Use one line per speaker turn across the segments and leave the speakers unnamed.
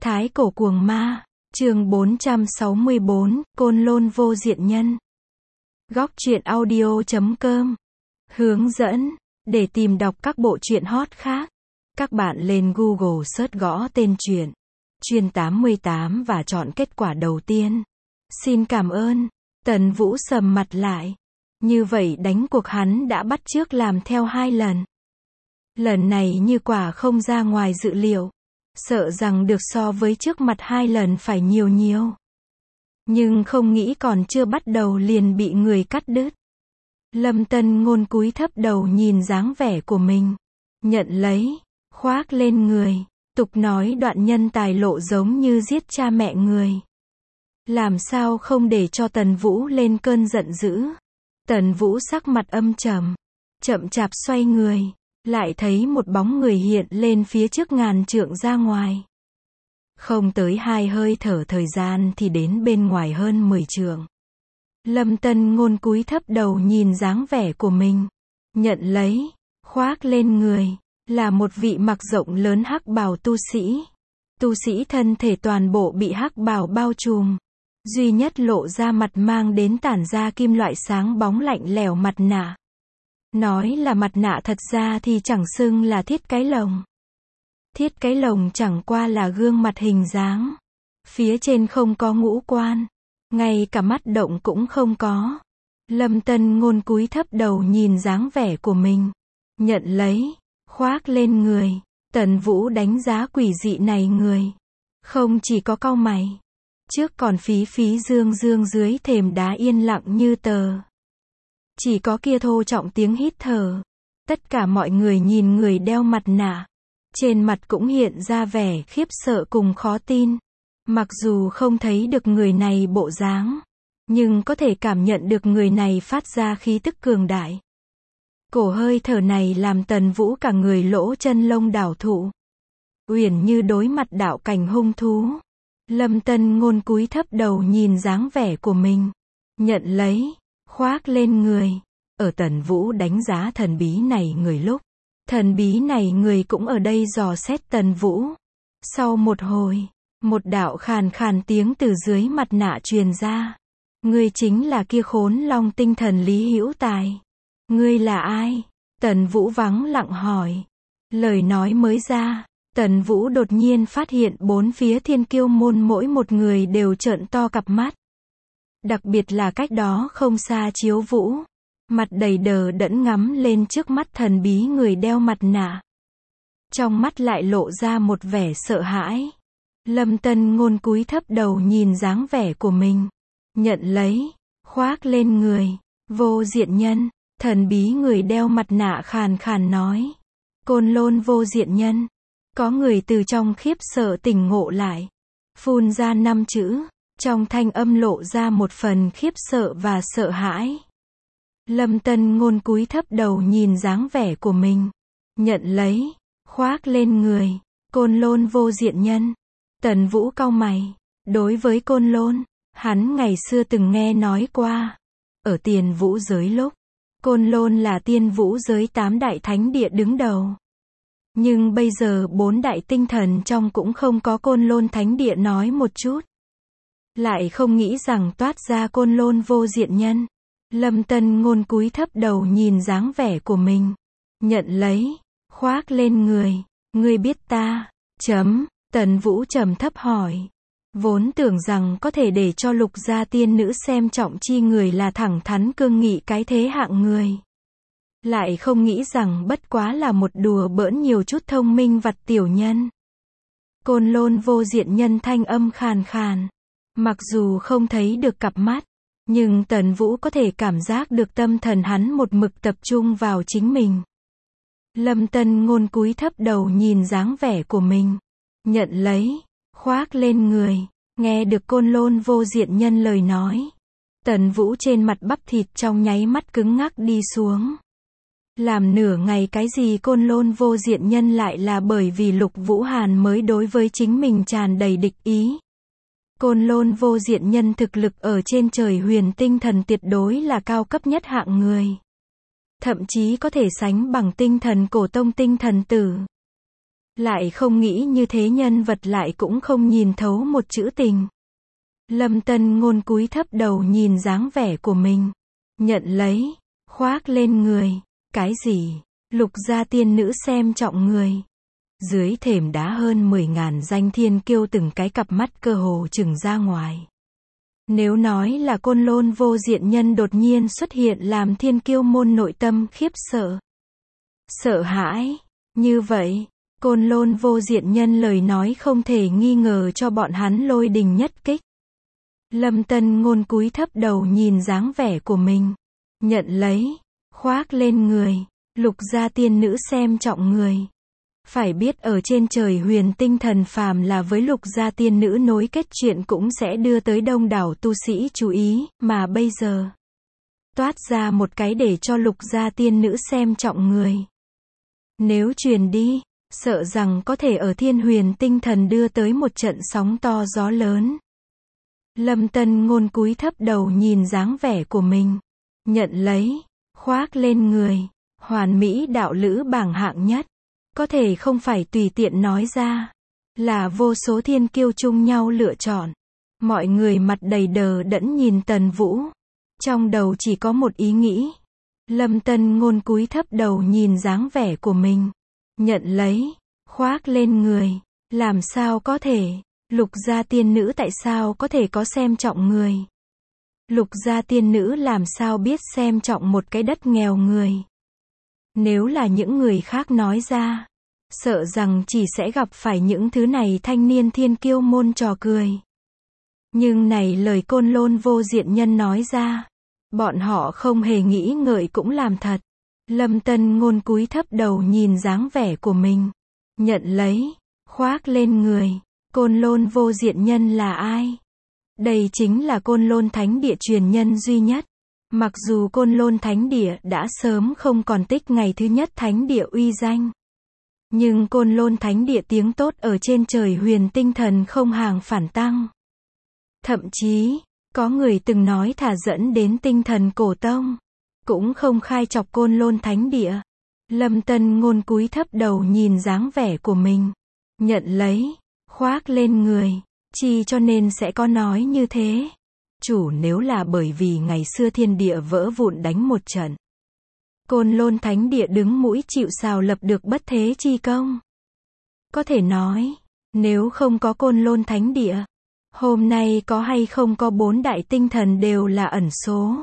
Thái cổ cuồng ma, chương 464, Côn Lôn vô diện nhân. Góc truyện audio.com. Hướng dẫn, để tìm đọc các bộ truyện hot khác, các bạn lên Google search gõ tên truyện Chuyên 88 và chọn kết quả đầu tiên. Xin cảm ơn. Tần Vũ sầm mặt lại. Như vậy đánh cuộc hắn đã bắt chước làm theo 2 lần. Lần này như quả không ra ngoài dự liệu. Sợ rằng được so với trước mặt 2 lần phải nhiều. Nhưng không nghĩ còn chưa bắt đầu liền bị người cắt đứt. Lâm Tân Ngôn cúi thấp đầu nhìn dáng vẻ của mình. Nhận lấy, khoác lên người. Tục nói đoạn nhân tài lộ giống như giết cha mẹ người. Làm sao không để cho Tần Vũ lên cơn giận dữ. Tần Vũ sắc mặt âm trầm. Chậm chạp xoay người. Lại thấy một bóng người hiện lên phía trước ngàn trượng ra ngoài. Không tới 2 hơi thở thời gian thì đến bên ngoài hơn 10 trượng. Lâm Tân Ngôn cúi thấp đầu nhìn dáng vẻ của mình. Nhận lấy, khoác lên người. Là một vị mặc rộng lớn hắc bào tu sĩ. Tu sĩ thân thể toàn bộ bị hắc bào bao trùm. Duy nhất lộ ra mặt mang đến tản ra kim loại sáng bóng lạnh lẽo mặt nạ. Nói là mặt nạ thật ra thì chẳng xưng là thiết cái lồng. Thiết cái lồng chẳng qua là gương mặt hình dáng. Phía trên không có ngũ quan. Ngay cả mắt động cũng không có. Lâm Tân Ngôn cúi thấp đầu nhìn dáng vẻ của mình. Nhận lấy, khoác lên người. Tần Vũ đánh giá quỷ dị này người. Không chỉ có cau mày. Trước còn phí dương dưới thềm đá yên lặng như tờ. Chỉ có kia thô trọng tiếng hít thở. Tất cả mọi người nhìn người đeo mặt nạ. Trên mặt cũng hiện ra vẻ khiếp sợ cùng khó tin. Mặc dù không thấy được người này bộ dáng. Nhưng có thể cảm nhận được người này phát ra khí tức cường đại. Cổ hơi thở này làm Tần Vũ cả người lỗ chân lông đảo thụ. Uyển như đối mặt đạo cảnh hung thú. Lâm Tân Ngôn cúi thấp đầu nhìn dáng vẻ của mình. Nhận lấy, khoác lên người. Ở Tần Vũ đánh giá thần bí này người lúc. Thần bí này người cũng ở đây dò xét Tần Vũ. Sau một hồi, một đạo khàn khàn tiếng từ dưới mặt nạ truyền ra. Ngươi chính là kia Khốn Long tinh thần Lý Hữu Tài. Ngươi là ai? Tần Vũ vắng lặng hỏi. Lời nói mới ra, Tần Vũ đột nhiên phát hiện 4 phía Thiên Kiêu môn mỗi một người đều trợn to cặp mắt. Đặc biệt là cách đó không xa Chiếu Vũ. Mặt đầy đờ đẫn ngắm lên trước mắt thần bí người đeo mặt nạ. Trong mắt lại lộ ra một vẻ sợ hãi. Lâm Tân Ngôn cúi thấp đầu nhìn dáng vẻ của mình. Nhận lấy, khoác lên người. Vô diện nhân, thần bí người đeo mặt nạ khàn khàn nói. Côn Lôn vô diện nhân. Có người từ trong khiếp sợ tỉnh ngộ lại. Phun ra 5 chữ. Trong thanh âm lộ ra một phần khiếp sợ và sợ hãi. Lâm Tân Ngôn cúi thấp đầu nhìn dáng vẻ của mình. Nhận lấy, khoác lên người. Côn Lôn vô diện nhân. Tần Vũ cau mày. Đối với Côn Lôn, hắn ngày xưa từng nghe nói qua. Ở Tiền Vũ giới lúc, Côn Lôn là Tiên Vũ giới 8 đại thánh địa đứng đầu. Nhưng bây giờ 4 đại tinh thần trong cũng không có Côn Lôn thánh địa nói một chút. Lại không nghĩ rằng toát ra Côn Lôn vô diện nhân. Lâm Tân Ngôn cúi thấp đầu nhìn dáng vẻ của mình. Nhận lấy, khoác lên người. Ngươi biết ta? Tần Vũ trầm thấp hỏi. Vốn tưởng rằng có thể để cho Lục gia tiên nữ xem trọng chi người là thẳng thắn cương nghị cái thế hạng người. Lại không nghĩ rằng bất quá là một đùa bỡn nhiều chút thông minh vặt tiểu nhân. Côn Lôn vô diện nhân thanh âm khàn khàn. Mặc dù không thấy được cặp mắt. Nhưng Tần Vũ có thể cảm giác được tâm thần hắn một mực tập trung vào chính mình. Lâm Tân Ngôn cúi thấp đầu nhìn dáng vẻ của mình. Nhận lấy, khoác lên người. Nghe được Côn Lôn vô diện nhân lời nói. Tần Vũ trên mặt bắp thịt trong nháy mắt cứng ngắc đi xuống. Làm nửa ngày cái gì Côn Lôn vô diện nhân lại là bởi vì Lục Vũ Hàn mới đối với chính mình tràn đầy địch ý. Côn Lôn vô diện nhân thực lực ở trên trời huyền tinh thần tuyệt đối là cao cấp nhất hạng người. Thậm chí có thể sánh bằng tinh thần cổ tông tinh thần tử. Lại không nghĩ như thế nhân vật lại cũng không nhìn thấu một chữ tình. Lâm Tân Ngôn cúi thấp đầu nhìn dáng vẻ của mình. Nhận lấy, khoác lên người. Cái gì? Lục gia tiên nữ xem trọng người. Dưới thềm đá hơn 10.000 danh thiên kiêu từng cái cặp mắt cơ hồ trừng ra ngoài. Nếu nói là Côn Lôn Vô Diện Nhân đột nhiên xuất hiện làm thiên kiêu môn nội tâm khiếp sợ, sợ hãi, như vậy, Côn Lôn Vô Diện Nhân lời nói không thể nghi ngờ cho bọn hắn lôi đình nhất kích. Lâm Tân Ngôn cúi thấp đầu nhìn dáng vẻ của mình. Nhận lấy, khoác lên người. Lục gia tiên nữ xem trọng người. Phải biết ở trên trời huyền tinh thần phàm là với lục gia tiên nữ nối kết chuyện cũng sẽ đưa tới đông đảo tu sĩ chú ý, mà bây giờ toát ra một cái để cho lục gia tiên nữ xem trọng người. Nếu truyền đi, sợ rằng có thể ở thiên huyền tinh thần đưa tới một trận sóng to gió lớn. Lâm Tân Ngôn cúi thấp đầu nhìn dáng vẻ của mình. Nhận lấy, khoác lên người. Hoàn mỹ đạo lữ bảng hạng nhất. Có thể không phải tùy tiện nói ra. Là vô số thiên kiêu chung nhau lựa chọn. Mọi người mặt đầy đờ đẫn nhìn Tần Vũ. Trong đầu chỉ có một ý nghĩ. Lâm Tân Ngôn cúi thấp đầu nhìn dáng vẻ của mình. Nhận lấy, khoác lên người. Làm sao có thể? Lục gia tiên nữ tại sao có thể có xem trọng người? Lục gia tiên nữ làm sao biết xem trọng một cái đất nghèo người? Nếu là những người khác nói ra, sợ rằng chỉ sẽ gặp phải những thứ này thanh niên thiên kiêu môn trò cười. Nhưng này lời Côn Lôn Vô Diện Nhân nói ra, bọn họ không hề nghĩ ngợi cũng làm thật. Lâm Tân Ngôn cúi thấp đầu nhìn dáng vẻ của mình. Nhận lấy, khoác lên người. Côn Lôn Vô Diện Nhân là ai? Đây chính là Côn Lôn Thánh Địa truyền nhân duy nhất. Mặc dù Côn Lôn Thánh Địa đã sớm không còn tích ngày thứ nhất Thánh Địa uy danh. Nhưng Côn Lôn Thánh Địa tiếng tốt ở trên trời huyền tinh thần không hàng phản tăng. Thậm chí, có người từng nói thả dẫn đến tinh thần cổ tông. Cũng không khai chọc Côn Lôn Thánh Địa. Lâm Tân Ngôn cúi thấp đầu nhìn dáng vẻ của mình. Nhận lấy, khoác lên người. Chi cho nên sẽ có nói như thế. Chủ nếu là bởi vì ngày xưa thiên địa vỡ vụn đánh một trận. Côn Lôn Thánh Địa đứng mũi chịu sào lập được bất thế chi công. Có thể nói, nếu không có Côn Lôn Thánh Địa, hôm nay có hay không có 4 đại tinh thần đều là ẩn số.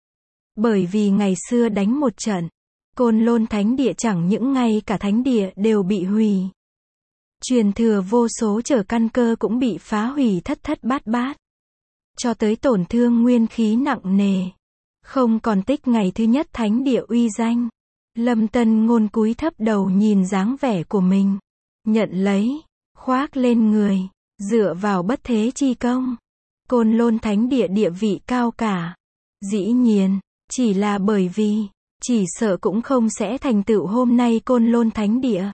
Bởi vì ngày xưa đánh một trận, Côn Lôn Thánh Địa chẳng những ngay cả Thánh Địa đều bị hủy. Truyền thừa vô số trở căn cơ cũng bị phá hủy thất thất bát bát. Cho tới tổn thương nguyên khí nặng nề. Không còn tích ngày thứ nhất Thánh Địa uy danh. Lâm Tân Ngôn cúi thấp đầu nhìn dáng vẻ của mình. Nhận lấy, khoác lên người. Dựa vào bất thế chi công. Côn Lôn Thánh Địa địa vị cao cả. Dĩ nhiên, chỉ là bởi vì, chỉ sợ cũng không sẽ thành tựu hôm nay Côn Lôn Thánh Địa.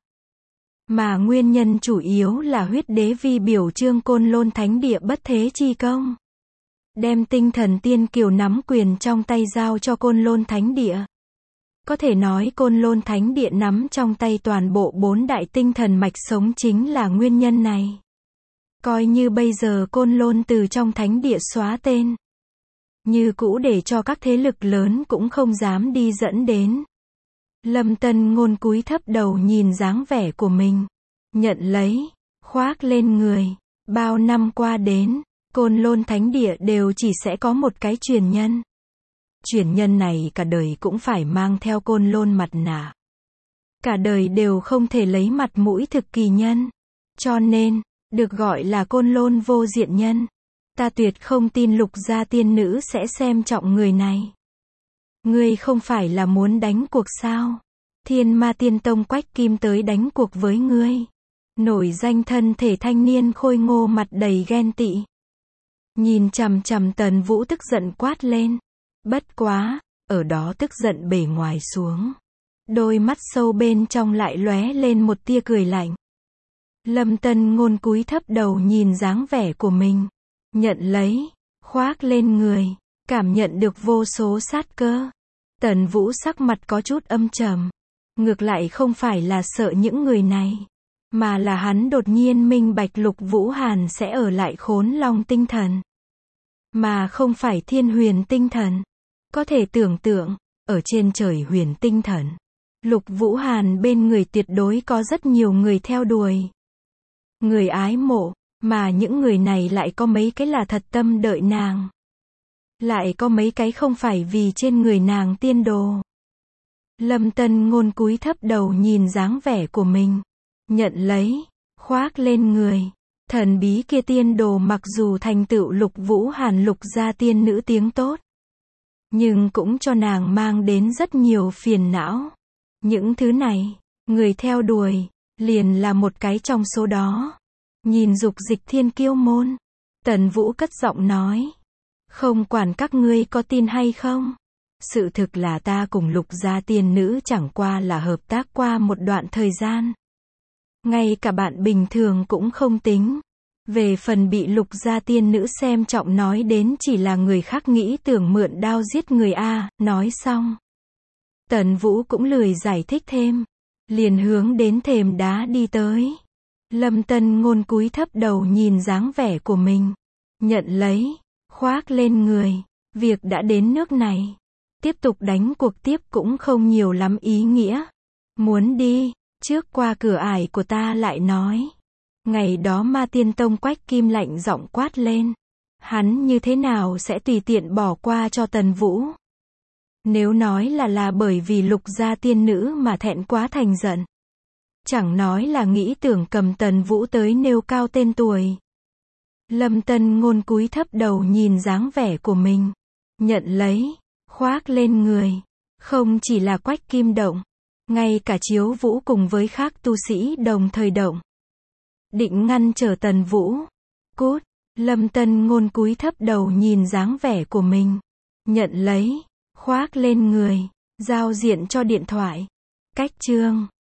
Mà nguyên nhân chủ yếu là huyết đế vi biểu trương Côn Lôn Thánh Địa bất thế chi công. Đem tinh thần tiên kiều nắm quyền trong tay giao cho Côn Lôn Thánh Địa. Có thể nói Côn Lôn Thánh Địa nắm trong tay toàn bộ 4 đại tinh thần mạch sống chính là nguyên nhân này. Coi như bây giờ Côn Lôn từ trong Thánh Địa xóa tên. Như cũ để cho các thế lực lớn cũng không dám đi dẫn đến. Lâm Tân Ngôn cúi thấp đầu nhìn dáng vẻ của mình. Nhận lấy, khoác lên người. Bao năm qua đến, Côn Lôn Thánh Địa đều chỉ sẽ có một cái truyền nhân. Truyền nhân này cả đời cũng phải mang theo Côn Lôn mặt nạ. Cả đời đều không thể lấy mặt mũi thực kỳ nhân. Cho nên, được gọi là Côn Lôn Vô Diện Nhân. Ta tuyệt không tin lục gia tiên nữ sẽ xem trọng người này. Ngươi không phải là muốn đánh cuộc sao? Thiên Ma Tiên Tông Quách Kim tới đánh cuộc với ngươi. Nổi danh thân thể thanh niên khôi ngô mặt đầy ghen tị. Nhìn chằm chằm Tần Vũ tức giận quát lên. Bất quá, ở đó tức giận bề ngoài xuống. Đôi mắt sâu bên trong lại lóe lên một tia cười lạnh. Lâm Tân Ngôn cúi thấp đầu nhìn dáng vẻ của mình. Nhận lấy, khoác lên người. Cảm nhận được vô số sát cơ. Tần Vũ sắc mặt có chút âm trầm. Ngược lại không phải là sợ những người này. mà là hắn đột nhiên minh bạch Lục Vũ Hàn sẽ ở lại Khốn Long tinh thần, mà không phải Thiên Huyền tinh thần. Có thể tưởng tượng, ở trên trời Huyền tinh thần, Lục Vũ Hàn bên người tuyệt đối có rất nhiều người theo đuổi, người ái mộ, mà những người này lại có mấy cái là thật tâm đợi nàng, lại có mấy cái không phải vì trên người nàng tiên đồ. Lâm Tân Ngôn cúi thấp đầu nhìn dáng vẻ của mình, nhận lấy, khoác lên người. Thần bí kia tiên đồ mặc dù thành tựu Lục Vũ Hàn Lục gia tiên nữ tiếng tốt, nhưng cũng cho nàng mang đến rất nhiều phiền não. Những thứ này, người theo đuổi, liền là một cái trong số đó. Nhìn Dục Dịch Thiên Kiêu môn, Tần Vũ cất giọng nói, không quản các ngươi có tin hay không, sự thực là ta cùng Lục gia tiên nữ chẳng qua là hợp tác qua một đoạn thời gian. Ngay cả bạn bình thường cũng không tính. Về phần bị Lục gia tiên nữ xem trọng nói đến chỉ là người khác nghĩ tưởng mượn đao giết người a. Nói xong, Tần Vũ cũng lười giải thích thêm, liền hướng đến thềm đá đi tới. Lâm Tân Ngôn cúi thấp đầu nhìn dáng vẻ của mình, nhận lấy, khoác lên người. Việc đã đến nước này, tiếp tục đánh cuộc tiếp cũng không nhiều lắm ý nghĩa. Muốn đi, trước qua cửa ải của ta lại nói. Ngày đó Ma Tiên Tông Quách Kim lạnh giọng quát lên. Hắn như thế nào sẽ tùy tiện bỏ qua cho Tần Vũ? Nếu nói là bởi vì Lục gia tiên nữ mà thẹn quá thành giận. Chẳng nói là nghĩ tưởng cầm Tần Vũ tới nêu cao tên tuổi. Lâm Tân Ngôn cúi thấp đầu nhìn dáng vẻ của mình, nhận lấy, khoác lên người. Không chỉ là Quách Kim động, ngay cả Chiếu Vũ cùng với khác tu sĩ đồng thời động, định ngăn trở Tần Vũ. Cút. Lâm Tân Ngôn cúi thấp đầu nhìn dáng vẻ của mình, nhận lấy, khoác lên người, giao diện cho điện thoại. Cách chương